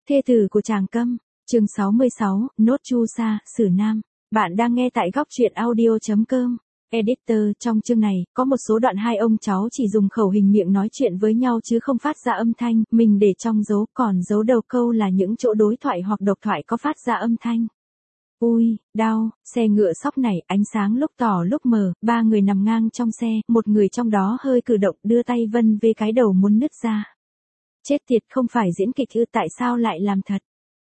Thê tử của Tràng Câm, chương 66, Nốt Chu Sa, Sử Nam. Bạn đang nghe tại góc truyện audio.com. Editor, trong chương này, có một số đoạn hai ông cháu chỉ dùng khẩu hình miệng nói chuyện với nhau chứ không phát ra âm thanh, mình để trong dấu, còn dấu đầu câu là những chỗ đối thoại hoặc độc thoại có phát ra âm thanh. Ui, đau, xe ngựa sóc nảy, ánh sáng lúc tỏ lúc mờ, ba người nằm ngang trong xe, một người trong đó hơi cử động đưa tay vân về cái đầu muốn nứt ra. Chết tiệt, không phải diễn kịch ư, tại sao lại làm thật?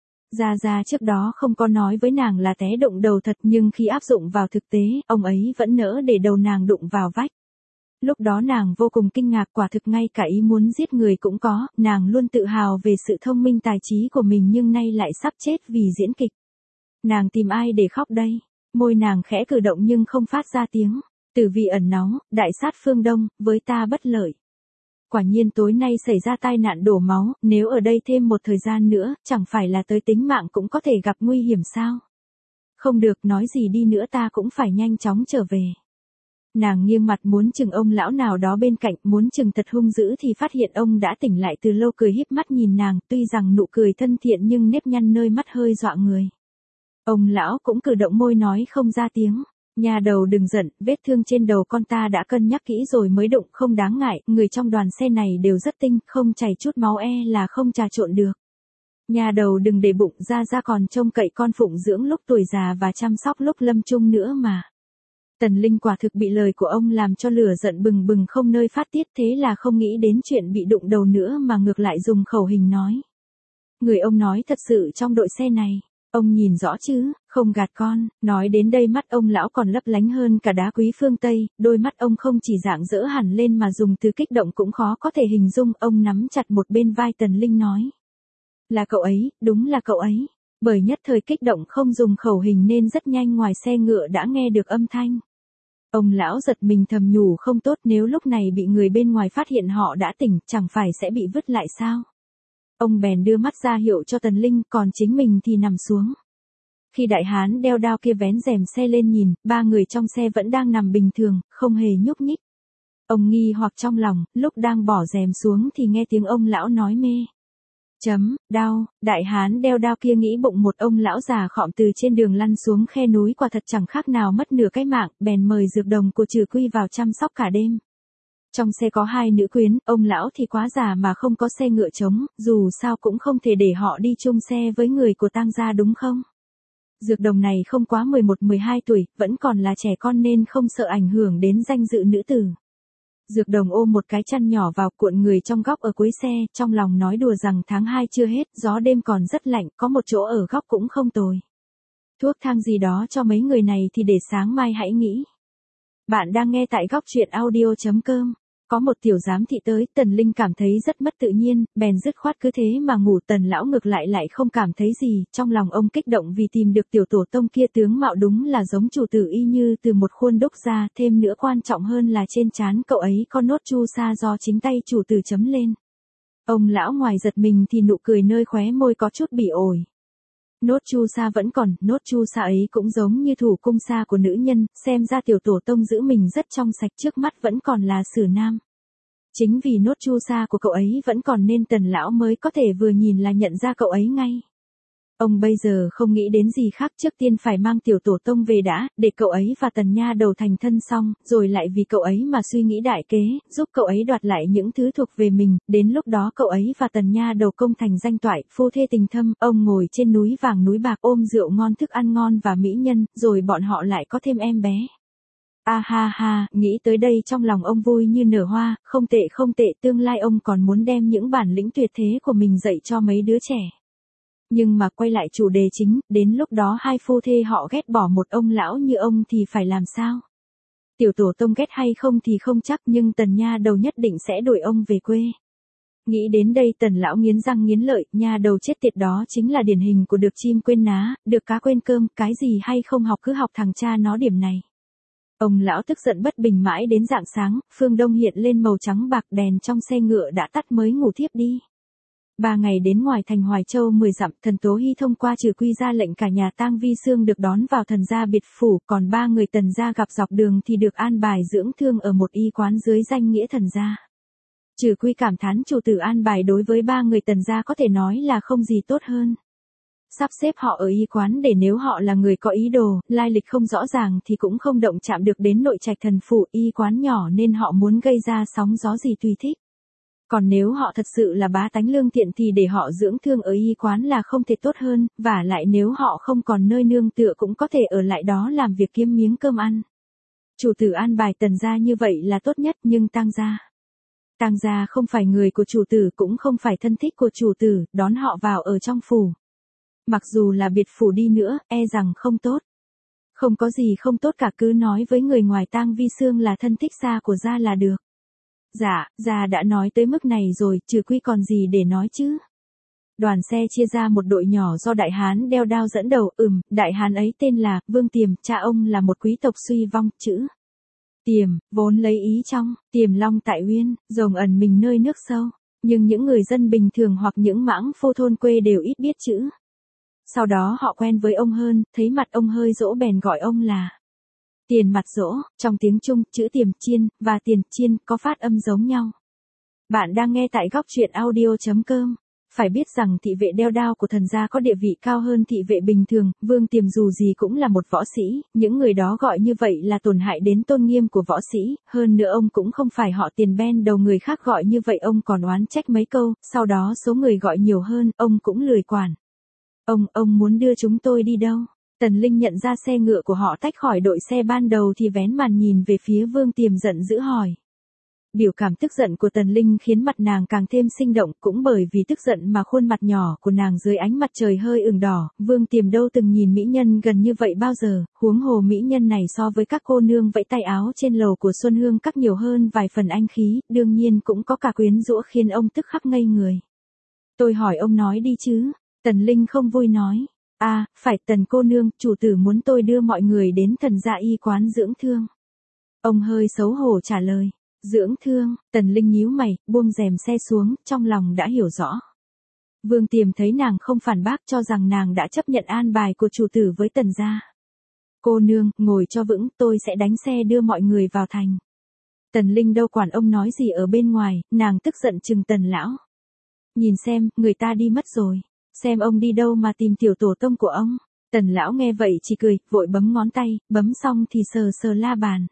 Gia trước đó không có nói với nàng là té đụng đầu thật, nhưng khi áp dụng vào thực tế, ông ấy vẫn nỡ để đầu nàng đụng vào vách. Lúc đó nàng vô cùng kinh ngạc, quả thực ngay cả ý muốn giết người cũng có, nàng luôn tự hào về sự thông minh tài trí của mình nhưng nay lại sắp chết vì diễn kịch. Nàng tìm ai để khóc đây? Môi nàng khẽ cử động nhưng không phát ra tiếng. Tử vi ẩn náu, đại sát phương Đông, với ta bất lợi. Quả nhiên tối nay xảy ra tai nạn đổ máu, nếu ở đây thêm một thời gian nữa, chẳng phải là tới tính mạng cũng có thể gặp nguy hiểm sao? Không được, nói gì đi nữa ta cũng phải nhanh chóng trở về. Nàng nghiêng mặt muốn chừng ông lão nào đó bên cạnh, muốn chừng thật hung dữ thì phát hiện ông đã tỉnh lại từ lâu, cười híp mắt nhìn nàng, tuy rằng nụ cười thân thiện nhưng nếp nhăn nơi mắt hơi dọa người. Ông lão cũng cử động môi nói không ra tiếng. Nhà đầu đừng giận, vết thương trên đầu con ta đã cân nhắc kỹ rồi mới đụng, không đáng ngại, người trong đoàn xe này đều rất tinh, không chảy chút máu là không trà trộn được. Nhà đầu đừng để bụng, ra còn trông cậy con phụng dưỡng lúc tuổi già và chăm sóc lúc lâm chung nữa mà. Tần Linh quả thực bị lời của ông làm cho lửa giận bừng bừng không nơi phát tiết, thế là không nghĩ đến chuyện bị đụng đầu nữa mà ngược lại dùng khẩu hình nói. Người ông nói thật sự trong đội xe này. Ông nhìn rõ chứ, không gạt con, nói đến đây mắt ông lão còn lấp lánh hơn cả đá quý phương Tây, đôi mắt ông không chỉ rạng rỡ hẳn lên mà dùng từ kích động cũng khó có thể hình dung, ông nắm chặt một bên vai Tần Linh nói. Là cậu ấy, đúng là cậu ấy, bởi nhất thời kích động không dùng khẩu hình nên rất nhanh ngoài xe ngựa đã nghe được âm thanh. Ông lão giật mình thầm nhủ không tốt, nếu lúc này bị người bên ngoài phát hiện họ đã tỉnh, chẳng phải sẽ bị vứt lại sao? Ông bèn đưa mắt ra hiệu cho Tần Linh, còn chính mình thì nằm xuống. Khi đại hán đeo đao kia vén rèm xe lên nhìn, ba người trong xe vẫn đang nằm bình thường, không hề nhúc nhích. Ông nghi hoặc trong lòng, lúc đang bỏ rèm xuống thì nghe tiếng ông lão nói mê. Đau, đại hán đeo đao kia nghĩ bụng một ông lão già khọm từ trên đường lăn xuống khe núi quả thật chẳng khác nào mất nửa cái mạng, bèn mời dược đồng của Trừ Quy vào chăm sóc cả đêm. Trong xe có hai nữ quyến, ông lão thì quá già mà không có xe ngựa trống, dù sao cũng không thể để họ đi chung xe với người của tang gia đúng không? Dược đồng này không quá 11-12 tuổi, vẫn còn là trẻ con nên không sợ ảnh hưởng đến danh dự nữ tử. Dược đồng ôm một cái chăn nhỏ vào cuộn người trong góc ở cuối xe, trong lòng nói đùa rằng tháng 2 chưa hết, gió đêm còn rất lạnh, có một chỗ ở góc cũng không tồi. Thuốc thang gì đó cho mấy người này thì để sáng mai hãy nghĩ. Bạn đang nghe tại góc truyện audio.com. Có một tiểu giám thị tới, Tần Linh cảm thấy rất mất tự nhiên, bèn dứt khoát cứ thế mà ngủ. Tần lão ngược lại không cảm thấy gì, trong lòng ông kích động vì tìm được tiểu tổ tông kia, tướng mạo đúng là giống chủ tử y như từ một khuôn đúc ra, thêm nữa quan trọng hơn là trên trán cậu ấy có nốt chu sa do chính tay chủ tử chấm lên. Ông lão ngoài giật mình thì nụ cười nơi khóe môi có chút bị ổi. Nốt chu sa vẫn còn, nốt chu sa ấy cũng giống như thủ cung sa của nữ nhân, xem ra tiểu tổ tông giữ mình rất trong sạch, trước mắt vẫn còn là Sử Nam. Chính vì nốt chu sa của cậu ấy vẫn còn nên Tần lão mới có thể vừa nhìn là nhận ra cậu ấy ngay. Ông bây giờ không nghĩ đến gì khác, trước tiên phải mang tiểu tổ tông về đã, để cậu ấy và Tần nha đầu thành thân xong, rồi lại vì cậu ấy mà suy nghĩ đại kế, giúp cậu ấy đoạt lại những thứ thuộc về mình, đến lúc đó cậu ấy và Tần nha đầu công thành danh toại, phu thê tình thâm, ông ngồi trên núi vàng núi bạc ôm rượu ngon thức ăn ngon và mỹ nhân, rồi bọn họ lại có thêm em bé. A ha ha, nghĩ tới đây trong lòng ông vui như nở hoa, không tệ, tương lai ông còn muốn đem những bản lĩnh tuyệt thế của mình dạy cho mấy đứa trẻ. Nhưng mà quay lại chủ đề chính, đến lúc đó hai phu thê họ ghét bỏ một ông lão như ông thì phải làm sao? Tiểu tổ tông ghét hay không thì không chắc, nhưng Tần nha đầu nhất định sẽ đuổi ông về quê. Nghĩ đến đây Tần lão nghiến răng nghiến lợi, nha đầu chết tiệt đó chính là điển hình của được chim quên ná, được cá quên cơm, cái gì hay không học cứ học thằng cha nó điểm này. Ông lão tức giận bất bình mãi đến rạng sáng, phương đông hiện lên màu trắng bạc, đèn trong xe ngựa đã tắt mới ngủ thiếp đi. 3 ngày đến ngoài thành Hoài Châu 10 dặm, thần Tố Hy thông qua Trừ Quy ra lệnh cả nhà tang Vi Xương được đón vào thần gia biệt phủ, còn 3 người Tần gia gặp dọc đường thì được an bài dưỡng thương ở một y quán dưới danh nghĩa thần gia. Trừ Quy cảm thán chủ tử an bài đối với ba người Tần gia có thể nói là không gì tốt hơn. Sắp xếp họ ở y quán để nếu họ là người có ý đồ, lai lịch không rõ ràng thì cũng không động chạm được đến nội trạch thần phủ, y quán nhỏ nên họ muốn gây ra sóng gió gì tùy thích. Còn nếu họ thật sự là bá tánh lương thiện thì để họ dưỡng thương ở y quán là không thể tốt hơn, và lại nếu họ không còn nơi nương tựa cũng có thể ở lại đó làm việc kiếm miếng cơm ăn. Chủ tử an bài Tần gia như vậy là tốt nhất, nhưng Tang gia không phải người của chủ tử cũng không phải thân thích của chủ tử, đón họ vào ở trong phủ. Mặc dù là biệt phủ đi nữa, e rằng không tốt. Không có gì không tốt cả, cứ nói với người ngoài Tang Vi Sương là thân thích xa của gia là được. Dạ, gia đã nói tới mức này rồi, Trừ Quy còn gì để nói chứ. Đoàn xe chia ra một đội nhỏ do đại hán đeo đao dẫn đầu, đại hán ấy tên là Vương Tiềm, cha ông là một quý tộc suy vong, chữ Tiềm, vốn lấy ý trong, Tiềm Long tại Uyên, rồng ẩn mình nơi nước sâu, nhưng những người dân bình thường hoặc những mãng phu thôn quê đều ít biết chữ. Sau đó họ quen với ông hơn, thấy mặt ông hơi dỗ bèn gọi ông là Tiền Mặt Dỗ, trong tiếng Trung, chữ Tiềm Chiên và Tiền Chiên có phát âm giống nhau. Bạn đang nghe tại góc truyện audio.com. Phải biết rằng thị vệ đeo đao của thần gia có địa vị cao hơn thị vệ bình thường, Vương Tiềm dù gì cũng là một võ sĩ, những người đó gọi như vậy là tổn hại đến tôn nghiêm của võ sĩ, hơn nữa ông cũng không phải họ Tiền ben đầu người khác gọi như vậy ông còn oán trách mấy câu, sau đó số người gọi nhiều hơn, ông cũng lười quản. Ông muốn đưa chúng tôi đi đâu? Tần Linh nhận ra xe ngựa của họ tách khỏi đội xe ban đầu thì vén màn nhìn về phía Vương Tiềm giận dữ hỏi. Biểu cảm tức giận của Tần Linh khiến mặt nàng càng thêm sinh động, cũng bởi vì tức giận mà khuôn mặt nhỏ của nàng dưới ánh mặt trời hơi ửng đỏ, Vương Tiềm đâu từng nhìn mỹ nhân gần như vậy bao giờ, huống hồ mỹ nhân này so với các cô nương vẫy tay áo trên lầu của Xuân Hương các nhiều hơn vài phần anh khí, đương nhiên cũng có cả quyến rũ khiến ông tức khắc ngây người. Tôi hỏi ông nói đi chứ, Tần Linh không vui nói. Phải Tần cô nương, chủ tử muốn tôi đưa mọi người đến thần gia y quán dưỡng thương. Ông hơi xấu hổ trả lời. Dưỡng thương, Tần Linh nhíu mày, buông rèm xe xuống, trong lòng đã hiểu rõ. Vương Tiềm thấy nàng không phản bác cho rằng nàng đã chấp nhận an bài của chủ tử với Tần gia. Cô nương, ngồi cho vững, tôi sẽ đánh xe đưa mọi người vào thành. Tần Linh đâu quản ông nói gì ở bên ngoài, nàng tức giận trừng Tần lão. Nhìn xem, người ta đi mất rồi. Xem ông đi đâu mà tìm tiểu tổ tông của ông. Tần lão nghe vậy chỉ cười, vội bấm ngón tay, bấm xong thì sờ sờ la bàn.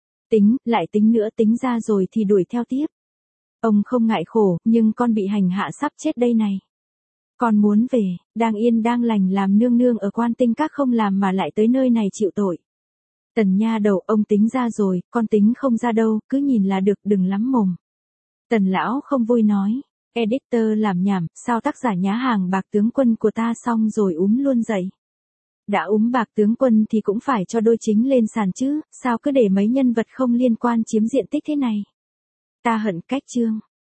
Lại tính nữa, tính ra rồi thì đuổi theo tiếp. Ông không ngại khổ, nhưng con bị hành hạ sắp chết đây này. Con muốn về, đang yên đang lành làm nương nương ở Quan Tinh Các không làm mà lại tới nơi này chịu tội. Tần nha đầu, ông tính ra rồi, con tính không ra đâu, cứ nhìn là được, đừng lắm mồm. Tần lão không vui nói. Editor làm nhảm, sao tác giả nhá hàng bạc tướng quân của ta xong rồi luôn dậy. Đã bạc tướng quân thì cũng phải cho đôi chính lên sàn chứ, sao cứ để mấy nhân vật không liên quan chiếm diện tích thế này. Ta hận cách chương.